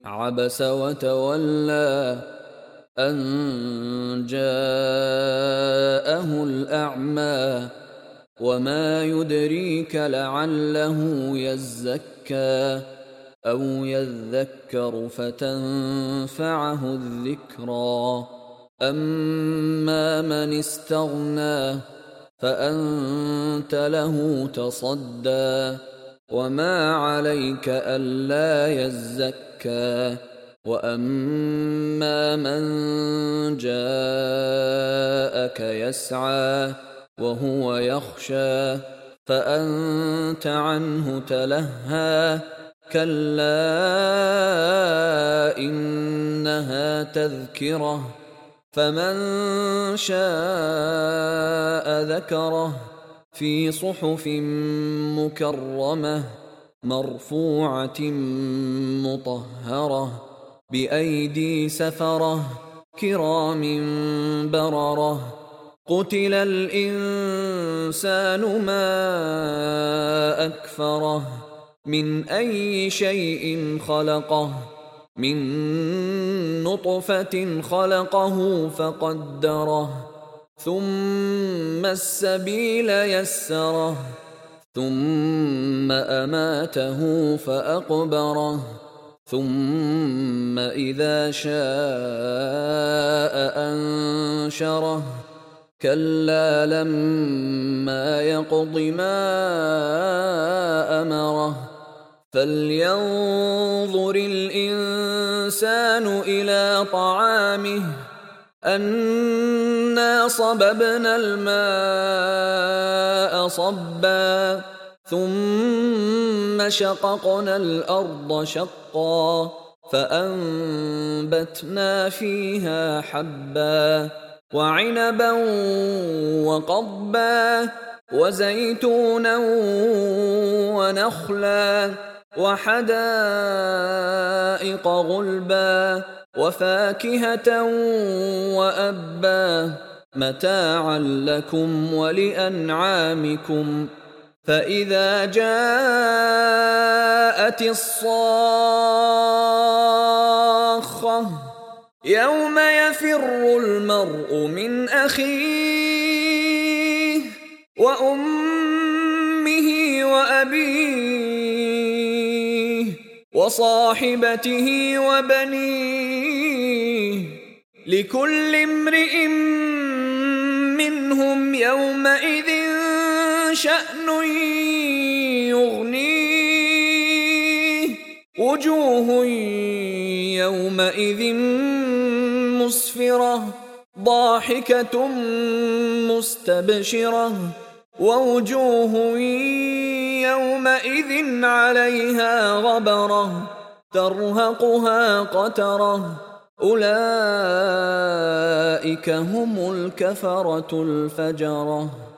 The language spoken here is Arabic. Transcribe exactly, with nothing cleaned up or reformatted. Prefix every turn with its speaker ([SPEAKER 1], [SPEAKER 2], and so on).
[SPEAKER 1] عبس وتولى أن جاءه الأعمى وما يدريك لعله يزكى أو يذكر فتنفعه الذكرى أما من استغنى فأنت له تصدى وما عليك ألا يزكى وأما من جاءك يسعى وهو يخشى فأنت عنه تلهى كلا إنها تذكرة فمن شاء ذكره في صحف مكرمة مرفوعة مطهرة بأيدي سفرة كرام بررة قتل الإنسان ما أكفره من أي شيء خلقه من نطفة خلقه فقدره ثم السبيل يسره ثم أماته فأقبره ثم إذا شاء أنشره كلا لما يقض ما أمره فلينظر الإنسان إلى طعامه أنا صببنا الماء صبا ثم شققنا الأرض شقا فأنبتنا فيها حبا وعنبا وقضبا وزيتونا ونخلا وحدائق غلبا وفاكهة وأبا متاعا لكم ولأنعامكم فإذا جاءت الصاخة يوم يفر المرء من أخيه وأمه وأبيه وصاحبته وبنيه لكل امرئ منهم يومئذ شأن يغنيه وجوه يومئذ مسفرة ضاحكة مستبشرة ووجوه يومئذ عليها غبرة ترهقها قترة أولئك هم الكفرة الفجرة.